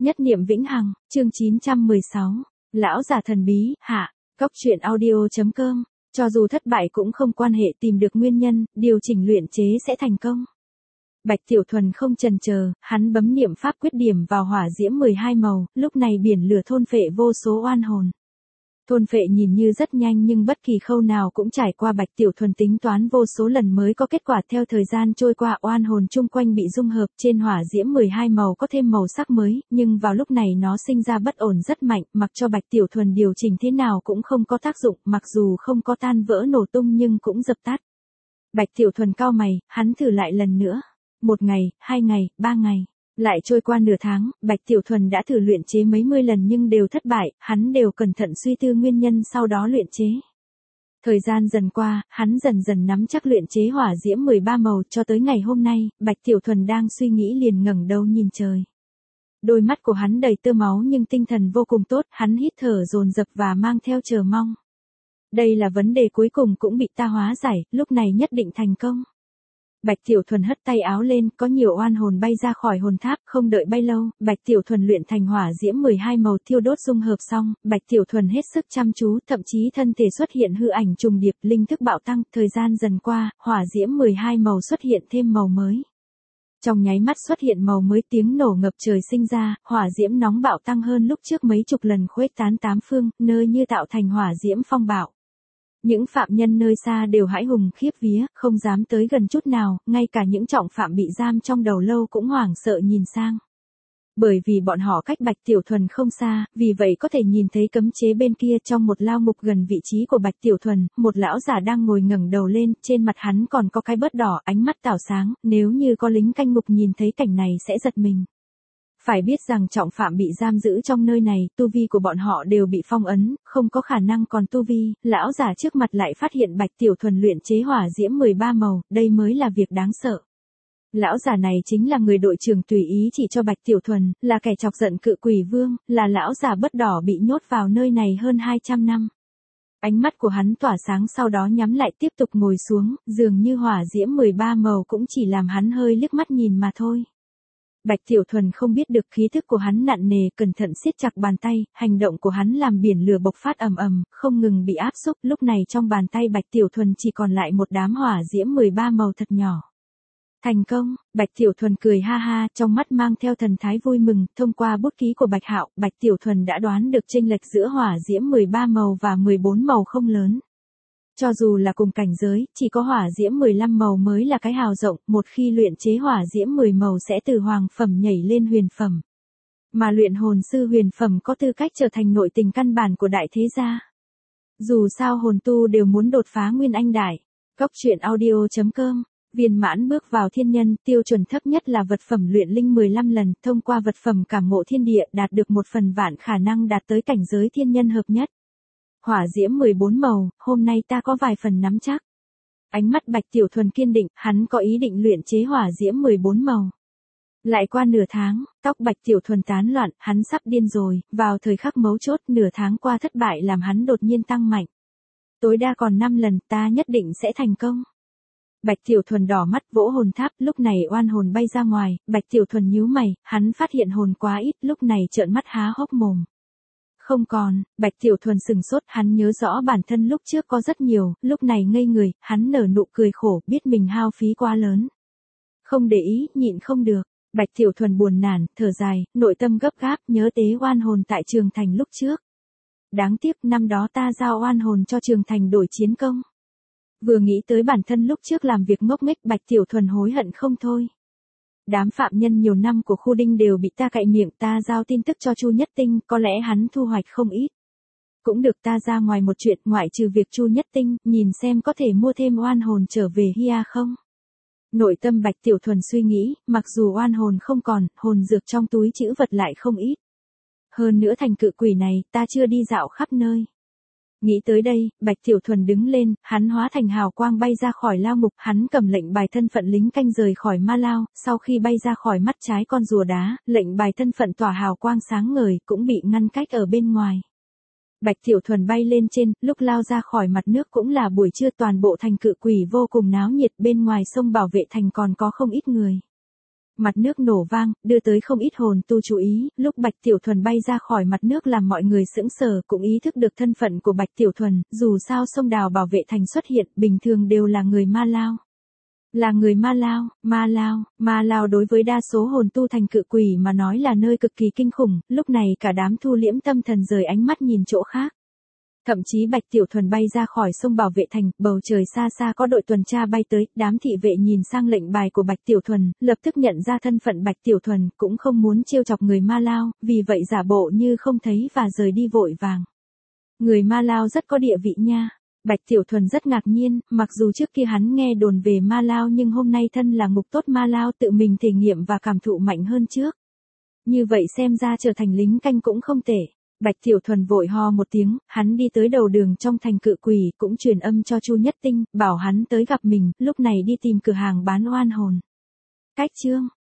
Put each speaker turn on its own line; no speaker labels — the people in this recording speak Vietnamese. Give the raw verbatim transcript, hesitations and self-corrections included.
Nhất niệm vĩnh hằng, chương chín trăm mười sáu. Lão già thần bí, hạ, Cóc truyện audio.com. Cho dù thất bại cũng không quan hệ, tìm được nguyên nhân, điều chỉnh luyện chế sẽ thành công. Bạch Tiểu Thuần không chần chờ, hắn bấm niệm pháp quyết điểm vào hỏa diễm mười hai màu, lúc này biển lửa thôn phệ vô số oan hồn. Thôn phệ nhìn như rất nhanh nhưng bất kỳ khâu nào cũng trải qua Bạch Tiểu Thuần tính toán vô số lần mới có kết quả. Theo thời gian trôi qua, oan hồn chung quanh bị dung hợp, trên hỏa diễm mười hai màu có thêm màu sắc mới, nhưng vào lúc này nó sinh ra bất ổn rất mạnh, mặc cho Bạch Tiểu Thuần điều chỉnh thế nào cũng không có tác dụng, mặc dù không có tan vỡ nổ tung nhưng cũng dập tắt. Bạch Tiểu Thuần cau mày, hắn thử lại lần nữa. Một ngày, hai ngày, ba ngày. Lại trôi qua nửa tháng, Bạch Tiểu Thuần đã thử luyện chế mấy mươi lần nhưng đều thất bại, hắn đều cẩn thận suy tư nguyên nhân sau đó luyện chế. Thời gian dần qua, hắn dần dần nắm chắc luyện chế hỏa diễm mười ba màu, cho tới ngày hôm nay, Bạch Tiểu Thuần đang suy nghĩ liền ngẩng đầu nhìn trời. Đôi mắt của hắn đầy tơ máu nhưng tinh thần vô cùng tốt, hắn hít thở dồn dập và mang theo chờ mong. Đây là vấn đề cuối cùng cũng bị ta hóa giải, lúc này nhất định thành công. Bạch Tiểu Thuần hất tay áo lên, có nhiều oan hồn bay ra khỏi hồn tháp, không đợi bay lâu, Bạch Tiểu Thuần luyện thành hỏa diễm mười hai màu thiêu đốt dung hợp xong, Bạch Tiểu Thuần hết sức chăm chú, thậm chí thân thể xuất hiện hư ảnh trùng điệp, linh thức bạo tăng, thời gian dần qua, hỏa diễm mười hai màu xuất hiện thêm màu mới. Trong nháy mắt xuất hiện màu mới, tiếng nổ ngập trời sinh ra, hỏa diễm nóng bạo tăng hơn lúc trước mấy chục lần, khuếch tán tám phương, nơi như tạo thành hỏa diễm phong bạo. Những phạm nhân nơi xa đều hãi hùng khiếp vía, không dám tới gần chút nào, ngay cả những trọng phạm bị giam trong đầu lâu cũng hoảng sợ nhìn sang. Bởi vì bọn họ cách Bạch Tiểu Thuần không xa, vì vậy có thể nhìn thấy cấm chế bên kia. Trong một lao ngục gần vị trí của Bạch Tiểu Thuần, một lão giả đang ngồi ngẩng đầu lên, trên mặt hắn còn có cái bớt đỏ, ánh mắt tảo sáng, nếu như có lính canh ngục nhìn thấy cảnh này sẽ giật mình. Phải biết rằng trọng phạm bị giam giữ trong nơi này, tu vi của bọn họ đều bị phong ấn, không có khả năng còn tu vi. Lão giả trước mặt lại phát hiện Bạch Tiểu Thuần luyện chế hỏa diễm mười ba màu, đây mới là việc đáng sợ. Lão giả này chính là người đội trưởng tùy ý chỉ cho Bạch Tiểu Thuần, là kẻ chọc giận Cự Quỷ Vương, là lão giả bớt đỏ bị nhốt vào nơi này hơn hai trăm năm. Ánh mắt của hắn tỏa sáng, sau đó nhắm lại tiếp tục ngồi xuống, dường như hỏa diễm mười ba màu cũng chỉ làm hắn hơi liếc mắt nhìn mà thôi. Bạch Tiểu Thuần không biết được khí thức của hắn nặng nề, cẩn thận siết chặt bàn tay, hành động của hắn làm biển lửa bộc phát ầm ầm, không ngừng bị áp xúc, lúc này trong bàn tay Bạch Tiểu Thuần chỉ còn lại một đám hỏa diễm mười ba màu thật nhỏ. Thành công, Bạch Tiểu Thuần cười ha ha, trong mắt mang theo thần thái vui mừng, thông qua bút ký của Bạch Hạo, Bạch Tiểu Thuần đã đoán được chênh lệch giữa hỏa diễm mười ba màu và mười bốn màu không lớn. Cho dù là cùng cảnh giới, chỉ có hỏa diễm mười lăm màu mới là cái hào rộng, một khi luyện chế hỏa diễm mười màu sẽ từ hoàng phẩm nhảy lên huyền phẩm. Mà luyện hồn sư huyền phẩm có tư cách trở thành nội tình căn bản của đại thế gia. Dù sao hồn tu đều muốn đột phá nguyên anh đại. Cóc truyện audio.com. Viên mãn bước vào thiên nhân, tiêu chuẩn thấp nhất là vật phẩm luyện linh mười lăm lần, thông qua vật phẩm cảm ngộ thiên địa, đạt được một phần vạn khả năng đạt tới cảnh giới thiên nhân hợp nhất. Hỏa diễm mười bốn màu, hôm nay ta có vài phần nắm chắc. Ánh mắt Bạch Tiểu Thuần kiên định, hắn có ý định luyện chế hỏa diễm mười bốn màu. Lại qua nửa tháng, tóc Bạch Tiểu Thuần tán loạn, hắn sắp điên rồi, vào thời khắc mấu chốt, nửa tháng qua thất bại làm hắn đột nhiên tăng mạnh. Tối đa còn năm lần, ta nhất định sẽ thành công. Bạch Tiểu Thuần đỏ mắt vỗ hồn tháp, lúc này oan hồn bay ra ngoài, Bạch Tiểu Thuần nhíu mày, hắn phát hiện hồn quá ít, lúc này trợn mắt há hốc mồm. Không còn, Bạch Tiểu Thuần sừng sốt, hắn nhớ rõ bản thân lúc trước có rất nhiều, lúc này ngây người, hắn nở nụ cười khổ, biết mình hao phí quá lớn. Không để ý, nhịn không được, Bạch Tiểu Thuần buồn nản, thở dài, nội tâm gấp gáp, nhớ tế oan hồn tại Trường Thành lúc trước. Đáng tiếc, năm đó ta giao oan hồn cho Trường Thành đổi chiến công. Vừa nghĩ tới bản thân lúc trước làm việc ngốc nghếch, Bạch Tiểu Thuần hối hận không thôi. Đám phạm nhân nhiều năm của khu đinh đều bị ta cạy miệng, ta giao tin tức cho Chu Nhất Tinh, có lẽ hắn thu hoạch không ít. Cũng được, ta ra ngoài một chuyện, ngoại trừ việc Chu Nhất Tinh, nhìn xem có thể mua thêm oan hồn trở về Hia không. Nội tâm Bạch Tiểu Thuần suy nghĩ, mặc dù oan hồn không còn, hồn dược trong túi trữ vật lại không ít. Hơn nữa thành Cự Quỷ này, ta chưa đi dạo khắp nơi. Nghĩ tới đây, Bạch Tiểu Thuần đứng lên, hắn hóa thành hào quang bay ra khỏi lao ngục, hắn cầm lệnh bài thân phận lính canh rời khỏi ma lao, sau khi bay ra khỏi mắt trái con rùa đá, lệnh bài thân phận tỏa hào quang sáng ngời, cũng bị ngăn cách ở bên ngoài. Bạch Tiểu Thuần bay lên trên, lúc lao ra khỏi mặt nước cũng là buổi trưa, toàn bộ thành Cự Quỷ vô cùng náo nhiệt, bên ngoài sông bảo vệ thành còn có không ít người. Mặt nước nổ vang, đưa tới không ít hồn tu chú ý, lúc Bạch Tiểu Thuần bay ra khỏi mặt nước làm mọi người sững sờ cũng ý thức được thân phận của Bạch Tiểu Thuần, dù sao sông đào bảo vệ thành xuất hiện, bình thường đều là người Ma Lao. Là người Ma Lao, Ma Lao, Ma Lao đối với đa số hồn tu thành cự quỷ mà nói là nơi cực kỳ kinh khủng, lúc này cả đám thu liễm tâm thần rời ánh mắt nhìn chỗ khác. Thậm chí Bạch Tiểu Thuần bay ra khỏi sông bảo vệ thành, bầu trời xa xa có đội tuần tra bay tới, đám thị vệ nhìn sang lệnh bài của Bạch Tiểu Thuần, lập tức nhận ra thân phận Bạch Tiểu Thuần, cũng không muốn trêu chọc người Ma Lao, vì vậy giả bộ như không thấy và rời đi vội vàng. Người Ma Lao rất có địa vị nha. Bạch Tiểu Thuần rất ngạc nhiên, mặc dù trước kia hắn nghe đồn về Ma Lao nhưng hôm nay thân là ngục tốt Ma Lao tự mình thể nghiệm và cảm thụ mạnh hơn trước. Như vậy xem ra trở thành lính canh cũng không tệ. Bạch Tiểu Thuần vội ho một tiếng, hắn đi tới đầu đường trong thành cự quỷ, cũng truyền âm cho Chu Nhất Tinh, bảo hắn tới gặp mình, lúc này đi tìm cửa hàng bán oan hồn. Cách chương